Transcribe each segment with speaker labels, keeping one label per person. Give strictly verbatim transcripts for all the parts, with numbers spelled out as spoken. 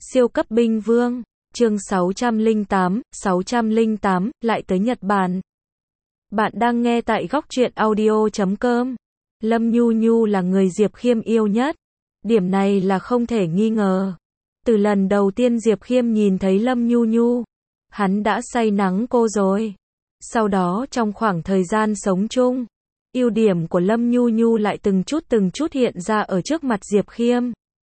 Speaker 1: Siêu cấp binh vương, chương sáu trăm lẻ tám, sáu trăm lẻ tám, lại tới Nhật Bản. Bạn đang nghe tại góc truyện audio chấm com. Lâm Nhu Nhu là người Diệp Khiêm yêu nhất. Điểm này là không thể nghi ngờ. Từ lần đầu tiên Diệp Khiêm nhìn thấy Lâm Nhu Nhu, hắn đã say nắng cô rồi. Sau đó trong khoảng thời gian sống chung, ưu điểm của Lâm Nhu Nhu lại từng chút từng chút hiện ra ở trước mặt Diệp Khiêm.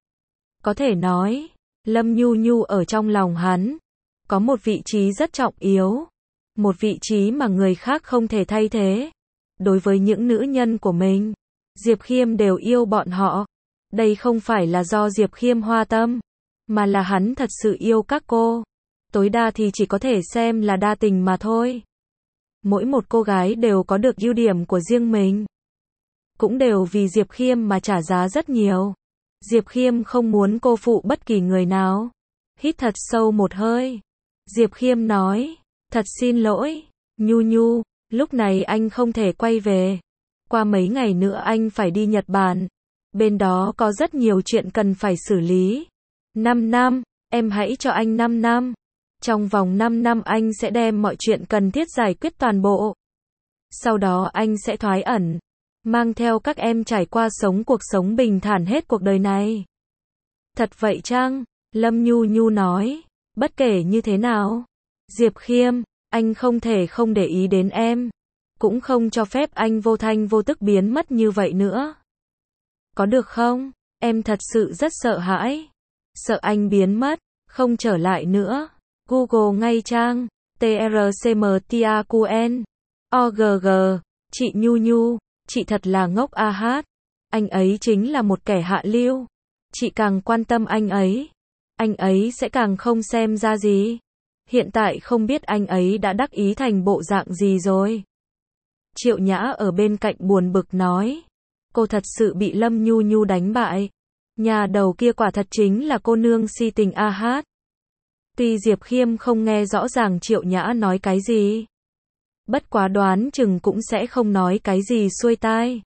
Speaker 1: Có thể nói, Lâm Nhu Nhu ở trong lòng hắn, có một vị trí rất trọng yếu. Một vị trí mà người khác không thể thay thế. Đối với những nữ nhân của mình, Diệp Khiêm đều yêu bọn họ. Đây không phải là do Diệp Khiêm hoa tâm, mà là hắn thật sự yêu các cô. Tối đa thì chỉ có thể xem là đa tình mà thôi. Mỗi một cô gái đều có được ưu điểm của riêng mình. Cũng đều vì Diệp Khiêm mà trả giá rất nhiều. Diệp Khiêm không muốn cô phụ bất kỳ người nào. Hít thật sâu một hơi. Diệp Khiêm nói, thật xin lỗi, Nhu Nhu, lúc này anh không thể quay về. Qua mấy ngày nữa anh phải đi Nhật Bản. Bên đó có rất nhiều chuyện cần phải xử lý. năm năm, em hãy cho anh năm năm. Trong vòng năm năm anh sẽ đem mọi chuyện cần thiết giải quyết toàn bộ. Sau đó anh sẽ thoái ẩn, mang theo các em trải qua sống cuộc sống bình thản hết cuộc đời này. Thật vậy chăng? Lâm Nhu Nhu nói, bất kể như thế nào, Diệp Khiêm, anh không thể không để ý đến em. Cũng không cho phép anh vô thanh vô tức biến mất như vậy nữa. Có được không? Em thật sự rất sợ hãi. Sợ anh biến mất, không trở lại nữa. Google ngay trang, T R C M T A Q N, O G G, chị Nhu Nhu, chị thật là ngốc a hát. Anh ấy chính là một kẻ hạ lưu. Chị càng quan tâm anh ấy, anh ấy sẽ càng không xem ra gì. Hiện tại không biết anh ấy đã đắc ý thành bộ dạng gì rồi. Triệu Nhã ở bên cạnh buồn bực nói, cô thật sự bị Lâm Nhu Nhu đánh bại. Nhà đầu kia quả thật chính là cô nương si tình a hát. Tuy Diệp Khiêm không nghe rõ ràng Triệu Nhã nói cái gì, bất quá đoán chừng cũng sẽ không nói cái gì xuôi tai.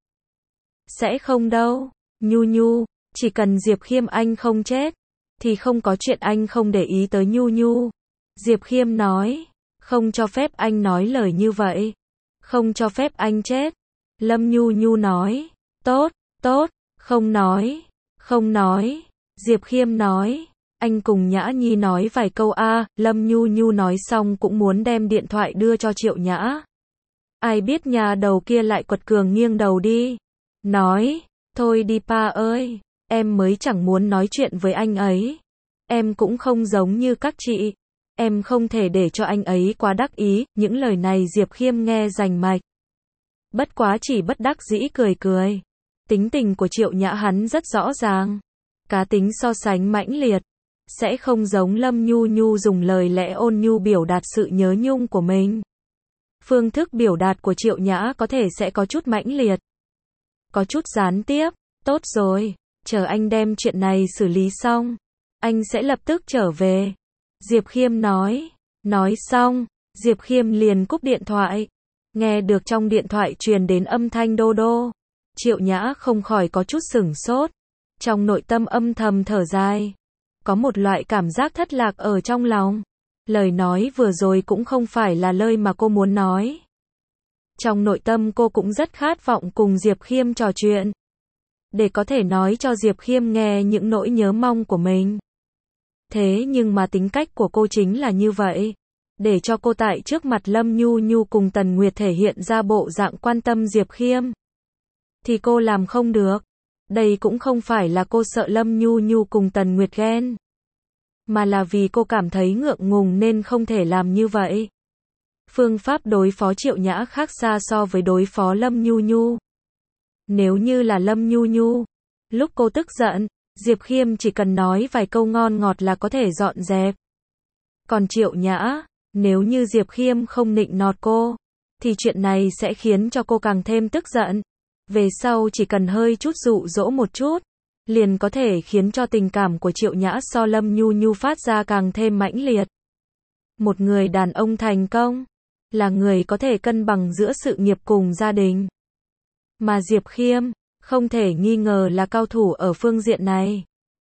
Speaker 1: Sẽ không đâu, Nhu Nhu, chỉ cần Diệp Khiêm anh không chết, thì không có chuyện anh không để ý tới Nhu Nhu. Diệp Khiêm nói, không cho phép anh nói lời như vậy. Không cho phép anh chết. Lâm Nhu Nhu nói, tốt, tốt, không nói, không nói. Diệp Khiêm nói, anh cùng Nhã Nhi nói vài câu a. Lâm Nhu Nhu nói xong cũng muốn đem điện thoại đưa cho Triệu Nhã. Ai biết nhà đầu kia lại quật cường nghiêng đầu đi. Nói, thôi đi pa ơi, em mới chẳng muốn nói chuyện với anh ấy. Em cũng không giống như các chị. Em không thể để cho anh ấy quá đắc ý. Những lời này Diệp Khiêm nghe rành mạch. Bất quá chỉ bất đắc dĩ cười cười. Tính tình của Triệu Nhã hắn rất rõ ràng. Cá tính so sánh mãnh liệt. Sẽ không giống Lâm Nhu Nhu dùng lời lẽ ôn nhu biểu đạt sự nhớ nhung của mình. Phương thức biểu đạt của Triệu Nhã có thể sẽ có chút mãnh liệt, có chút gián tiếp. Tốt rồi, chờ anh đem chuyện này xử lý xong, anh sẽ lập tức trở về. Diệp Khiêm nói. Nói xong, Diệp Khiêm liền cúp điện thoại. Nghe được trong điện thoại truyền đến âm thanh đô đô. Triệu Nhã không khỏi có chút sửng sốt. Trong nội tâm âm thầm thở dài. Có một loại cảm giác thất lạc ở trong lòng. Lời nói vừa rồi cũng không phải là lời mà cô muốn nói. Trong nội tâm cô cũng rất khát vọng cùng Diệp Khiêm trò chuyện. Để có thể nói cho Diệp Khiêm nghe những nỗi nhớ mong của mình. Thế nhưng mà tính cách của cô chính là như vậy. Để cho cô tại trước mặt Lâm Nhu Nhu cùng Tần Nguyệt thể hiện ra bộ dạng quan tâm Diệp Khiêm, thì cô làm không được. Đây cũng không phải là cô sợ Lâm Nhu Nhu cùng Tần Nguyệt ghen, mà là vì cô cảm thấy ngượng ngùng nên không thể làm như vậy. Phương pháp đối phó Triệu Nhã khác xa so với đối phó Lâm Nhu Nhu. Nếu như là Lâm Nhu Nhu, lúc cô tức giận, Diệp Khiêm chỉ cần nói vài câu ngon ngọt là có thể dọn dẹp. Còn Triệu Nhã, nếu như Diệp Khiêm không nịnh nọt cô, thì chuyện này sẽ khiến cho cô càng thêm tức giận. Về sau chỉ cần hơi chút dụ dỗ một chút, liền có thể khiến cho tình cảm của Triệu Nhã so Lâm Nhu Nhu phát ra càng thêm mãnh liệt. Một người đàn ông thành công, là người có thể cân bằng giữa sự nghiệp cùng gia đình. Mà Diệp Khiêm, không thể nghi ngờ là cao thủ ở phương diện này.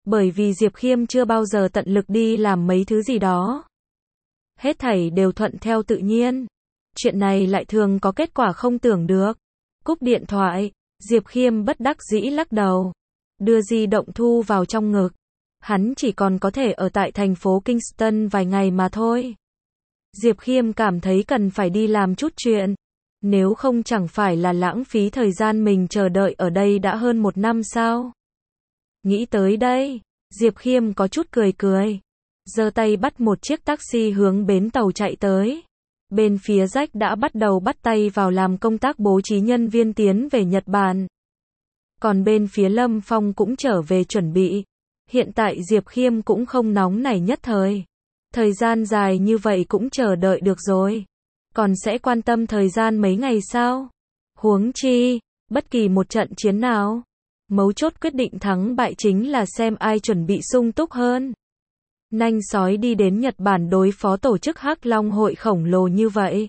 Speaker 1: Bởi vì Diệp Khiêm chưa bao giờ tận lực đi làm mấy thứ gì đó. Hết thảy đều thuận theo tự nhiên. Chuyện này lại thường có kết quả không tưởng được. Cúp điện thoại, Diệp Khiêm bất đắc dĩ lắc đầu. Đưa di động thu vào trong ngực. Hắn chỉ còn có thể ở tại thành phố Kingston vài ngày mà thôi. Diệp Khiêm cảm thấy cần phải đi làm chút chuyện. Nếu không chẳng phải là lãng phí thời gian mình chờ đợi ở đây đã hơn một năm sao? Nghĩ tới đây, Diệp Khiêm có chút cười cười. Giơ tay bắt một chiếc taxi hướng bến tàu chạy tới. Bên phía Jack đã bắt đầu bắt tay vào làm công tác bố trí nhân viên tiến về Nhật Bản. Còn bên phía Lâm Phong cũng trở về chuẩn bị. Hiện tại Diệp Khiêm cũng không nóng nảy nhất thời. Thời gian dài như vậy cũng chờ đợi được rồi. Còn sẽ quan tâm thời gian mấy ngày sao? Huống chi, bất kỳ một trận chiến nào. Mấu chốt quyết định thắng bại chính là xem ai chuẩn bị sung túc hơn. Nanh sói đi đến Nhật Bản đối phó tổ chức Hắc Long hội khổng lồ như vậy.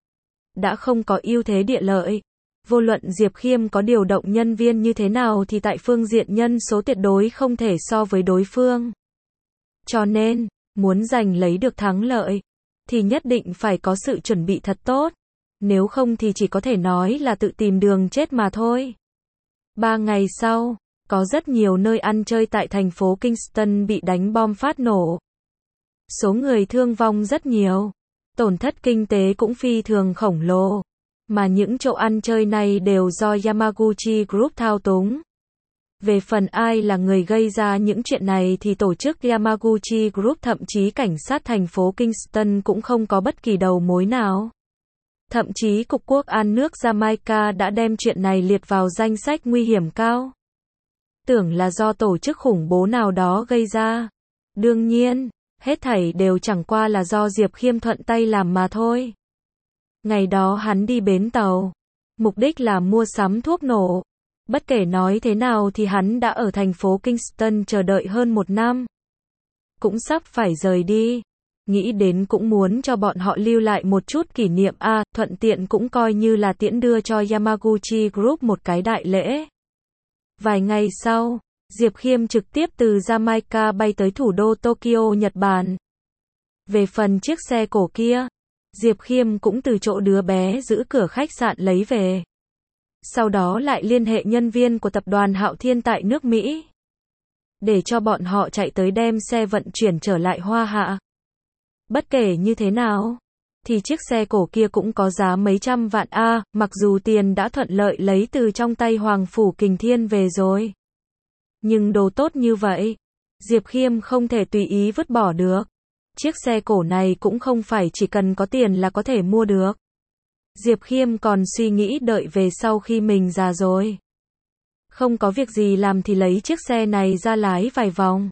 Speaker 1: Đã không có ưu thế địa lợi. Vô luận Diệp Khiêm có điều động nhân viên như thế nào thì tại phương diện nhân số tuyệt đối không thể so với đối phương. Cho nên, muốn giành lấy được thắng lợi, thì nhất định phải có sự chuẩn bị thật tốt. Nếu không thì chỉ có thể nói là tự tìm đường chết mà thôi. Ba ngày sau, có rất nhiều nơi ăn chơi tại thành phố Kingston bị đánh bom phát nổ. Số người thương vong rất nhiều. Tổn thất kinh tế cũng phi thường khổng lồ. Mà những chỗ ăn chơi này đều do Yamaguchi Group thao túng. Về phần ai là người gây ra những chuyện này thì tổ chức Yamaguchi Group thậm chí cảnh sát thành phố Kingston cũng không có bất kỳ đầu mối nào. Thậm chí Cục Quốc an nước Jamaica đã đem chuyện này liệt vào danh sách nguy hiểm cao. Tưởng là do tổ chức khủng bố nào đó gây ra. Đương nhiên, hết thảy đều chẳng qua là do Diệp Khiêm thuận tay làm mà thôi. Ngày đó hắn đi bến tàu. Mục đích là mua sắm thuốc nổ. Bất kể nói thế nào thì hắn đã ở thành phố Kingston chờ đợi hơn một năm. Cũng sắp phải rời đi. Nghĩ đến cũng muốn cho bọn họ lưu lại một chút kỷ niệm a, à, thuận tiện cũng coi như là tiễn đưa cho Yamaguchi Group một cái đại lễ. Vài ngày sau, Diệp Khiêm trực tiếp từ Jamaica bay tới thủ đô Tokyo, Nhật Bản. Về phần chiếc xe cổ kia, Diệp Khiêm cũng từ chỗ đứa bé giữ cửa khách sạn lấy về. Sau đó lại liên hệ nhân viên của tập đoàn Hạo Thiên tại nước Mỹ. Để cho bọn họ chạy tới đem xe vận chuyển trở lại Hoa Hạ. Bất kể như thế nào, thì chiếc xe cổ kia cũng có giá mấy trăm vạn a, à, mặc dù tiền đã thuận lợi lấy từ trong tay Hoàng Phủ Kình Thiên về rồi. Nhưng đồ tốt như vậy, Diệp Khiêm không thể tùy ý vứt bỏ được. Chiếc xe cổ này cũng không phải chỉ cần có tiền là có thể mua được. Diệp Khiêm còn suy nghĩ đợi về sau khi mình già rồi. Không có việc gì làm thì lấy chiếc xe này ra lái vài vòng.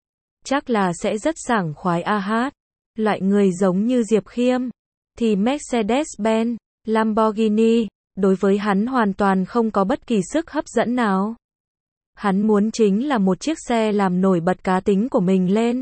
Speaker 1: Chắc là sẽ rất sảng khoái a hát. Loại người giống như Diệp Khiêm, thì Mercedes-Benz, Lamborghini, đối với hắn hoàn toàn không có bất kỳ sức hấp dẫn nào. Hắn muốn chính là một chiếc xe làm nổi bật cá tính của mình lên.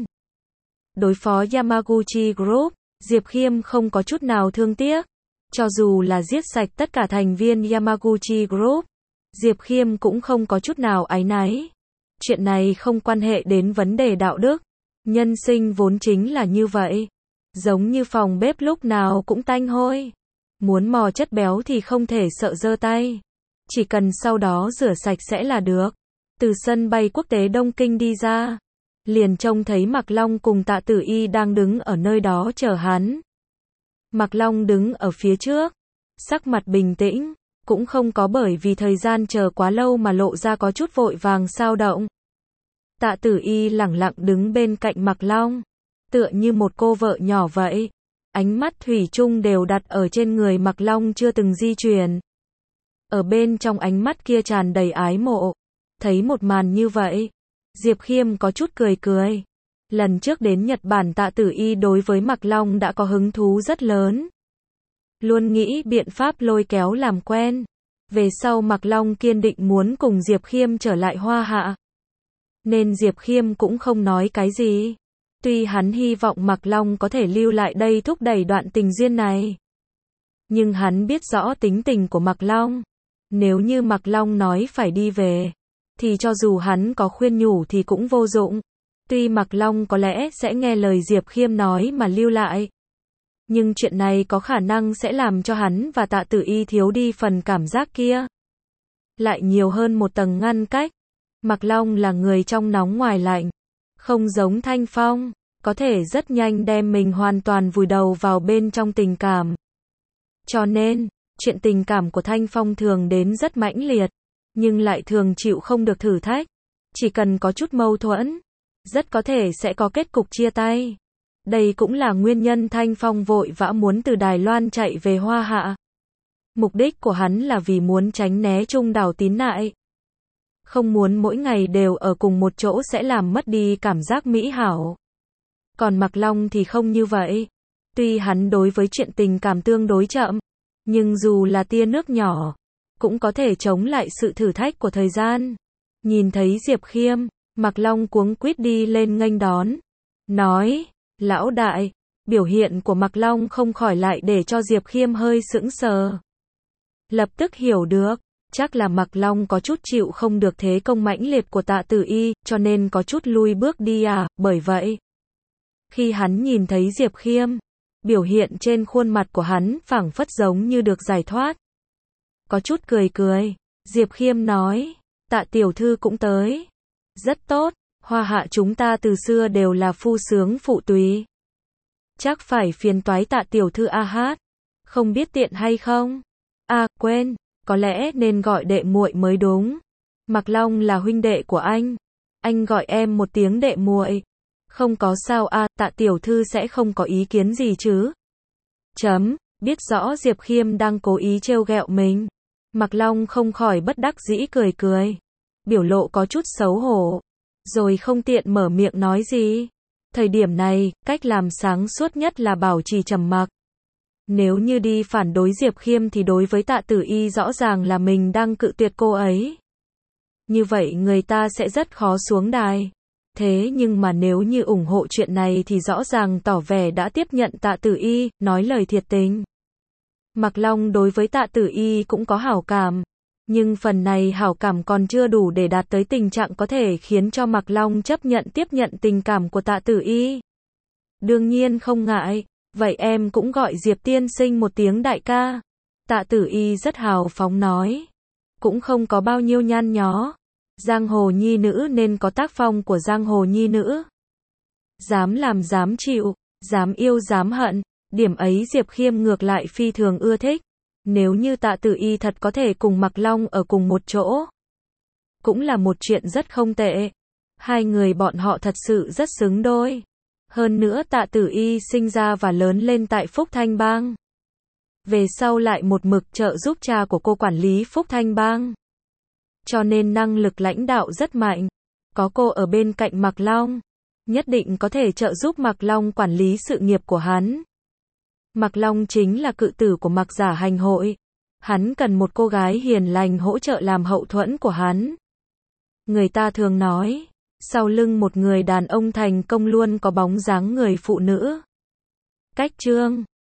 Speaker 1: Đối phó Yamaguchi Group, Diệp Khiêm không có chút nào thương tiếc. Cho dù là giết sạch tất cả thành viên Yamaguchi Group, Diệp Khiêm cũng không có chút nào áy náy. Chuyện này không quan hệ đến vấn đề đạo đức. Nhân sinh vốn chính là như vậy. Giống như phòng bếp lúc nào cũng tanh hôi. Muốn mò chất béo thì không thể sợ giơ tay. Chỉ cần sau đó rửa sạch sẽ là được. Từ sân bay quốc tế Đông Kinh đi ra, liền trông thấy Mạc Long cùng Tạ Tử Y đang đứng ở nơi đó chờ hắn. Mạc Long đứng ở phía trước, sắc mặt bình tĩnh, cũng không có bởi vì thời gian chờ quá lâu mà lộ ra có chút vội vàng sao động. Tạ Tử Y lẳng lặng đứng bên cạnh Mạc Long, tựa như một cô vợ nhỏ vậy. Ánh mắt thủy chung đều đặt ở trên người Mạc Long chưa từng di chuyển. Ở bên trong ánh mắt kia tràn đầy ái mộ. Thấy một màn như vậy, Diệp Khiêm có chút cười cười. Lần trước đến Nhật Bản Tạ Tử Y đối với Mạc Long đã có hứng thú rất lớn. Luôn nghĩ biện pháp lôi kéo làm quen. Về sau Mạc Long kiên định muốn cùng Diệp Khiêm trở lại Hoa Hạ. Nên Diệp Khiêm cũng không nói cái gì. Tuy hắn hy vọng Mạc Long có thể lưu lại đây thúc đẩy đoạn tình duyên này. Nhưng hắn biết rõ tính tình của Mạc Long. Nếu như Mạc Long nói phải đi về, thì cho dù hắn có khuyên nhủ thì cũng vô dụng. Tuy Mạc Long có lẽ sẽ nghe lời Diệp Khiêm nói mà lưu lại, nhưng chuyện này có khả năng sẽ làm cho hắn và Tạ Tử Y thiếu đi phần cảm giác kia. Lại nhiều hơn một tầng ngăn cách. Mạc Long là người trong nóng ngoài lạnh, không giống Thanh Phong, có thể rất nhanh đem mình hoàn toàn vùi đầu vào bên trong tình cảm. Cho nên, chuyện tình cảm của Thanh Phong thường đến rất mãnh liệt, nhưng lại thường chịu không được thử thách. Chỉ cần có chút mâu thuẫn, rất có thể sẽ có kết cục chia tay. Đây cũng là nguyên nhân Thanh Phong vội vã muốn từ Đài Loan chạy về Hoa Hạ. Mục đích của hắn là vì muốn tránh né Trung Đảo Tín Nại. Không muốn mỗi ngày đều ở cùng một chỗ sẽ làm mất đi cảm giác mỹ hảo. Còn Mạc Long thì không như vậy. Tuy hắn đối với chuyện tình cảm tương đối chậm, nhưng dù là tia nước nhỏ, cũng có thể chống lại sự thử thách của thời gian. Nhìn thấy Diệp Khiêm, Mạc Long cuống quýt đi lên nghênh đón. Nói, lão đại, biểu hiện của Mạc Long không khỏi lại để cho Diệp Khiêm hơi sững sờ. Lập tức hiểu được, chắc là Mạc Long có chút chịu không được thế công mãnh liệt của Tạ Tử Y, cho nên có chút lui bước đi à, bởi vậy. Khi hắn nhìn thấy Diệp Khiêm, biểu hiện trên khuôn mặt của hắn phảng phất giống như được giải thoát. Có chút cười cười, Diệp Khiêm nói, Tạ tiểu thư cũng tới. Rất tốt, Hoa Hạ chúng ta từ xưa đều là phu sướng phụ tùy. Chắc phải phiền toái Tạ tiểu thư a hát, không biết tiện hay không? À, quên, có lẽ nên gọi đệ muội mới đúng. Mạc Long là huynh đệ của anh, anh gọi em một tiếng đệ muội. Không có sao à, Tạ tiểu thư sẽ không có ý kiến gì chứ? Chấm, biết rõ Diệp Khiêm đang cố ý trêu ghẹo mình. Mạc Long không khỏi bất đắc dĩ cười cười, biểu lộ có chút xấu hổ, rồi không tiện mở miệng nói gì. Thời điểm này, cách làm sáng suốt nhất là bảo trì trầm mặc. Nếu như đi phản đối Diệp Khiêm thì đối với Tạ Tử Y rõ ràng là mình đang cự tuyệt cô ấy. Như vậy người ta sẽ rất khó xuống đài. Thế nhưng mà nếu như ủng hộ chuyện này thì rõ ràng tỏ vẻ đã tiếp nhận Tạ Tử Y, nói lời thiệt tình. Mạc Long đối với Tạ Tử Y cũng có hảo cảm, nhưng phần này hảo cảm còn chưa đủ để đạt tới tình trạng có thể khiến cho Mạc Long chấp nhận tiếp nhận tình cảm của Tạ Tử Y. Đương nhiên không ngại, vậy em cũng gọi Diệp tiên sinh một tiếng đại ca. Tạ Tử Y rất hào phóng nói, cũng không có bao nhiêu nhăn nhó. Giang hồ nhi nữ nên có tác phong của giang hồ nhi nữ. Dám làm dám chịu, dám yêu dám hận, điểm ấy Diệp Khiêm ngược lại phi thường ưa thích. Nếu như Tạ Tử Y thật có thể cùng Mạc Long ở cùng một chỗ, cũng là một chuyện rất không tệ. Hai người bọn họ thật sự rất xứng đôi. Hơn nữa Tạ Tử Y sinh ra và lớn lên tại Phúc Thanh Bang. Về sau lại một mực trợ giúp cha của cô quản lý Phúc Thanh Bang. Cho nên năng lực lãnh đạo rất mạnh. Có cô ở bên cạnh Mạc Long, nhất định có thể trợ giúp Mạc Long quản lý sự nghiệp của hắn. Mạc Long chính là cự tử của Mạc Giả Hành hội. Hắn cần một cô gái hiền lành hỗ trợ làm hậu thuẫn của hắn. Người ta thường nói, sau lưng một người đàn ông thành công luôn có bóng dáng người phụ nữ. Cách chương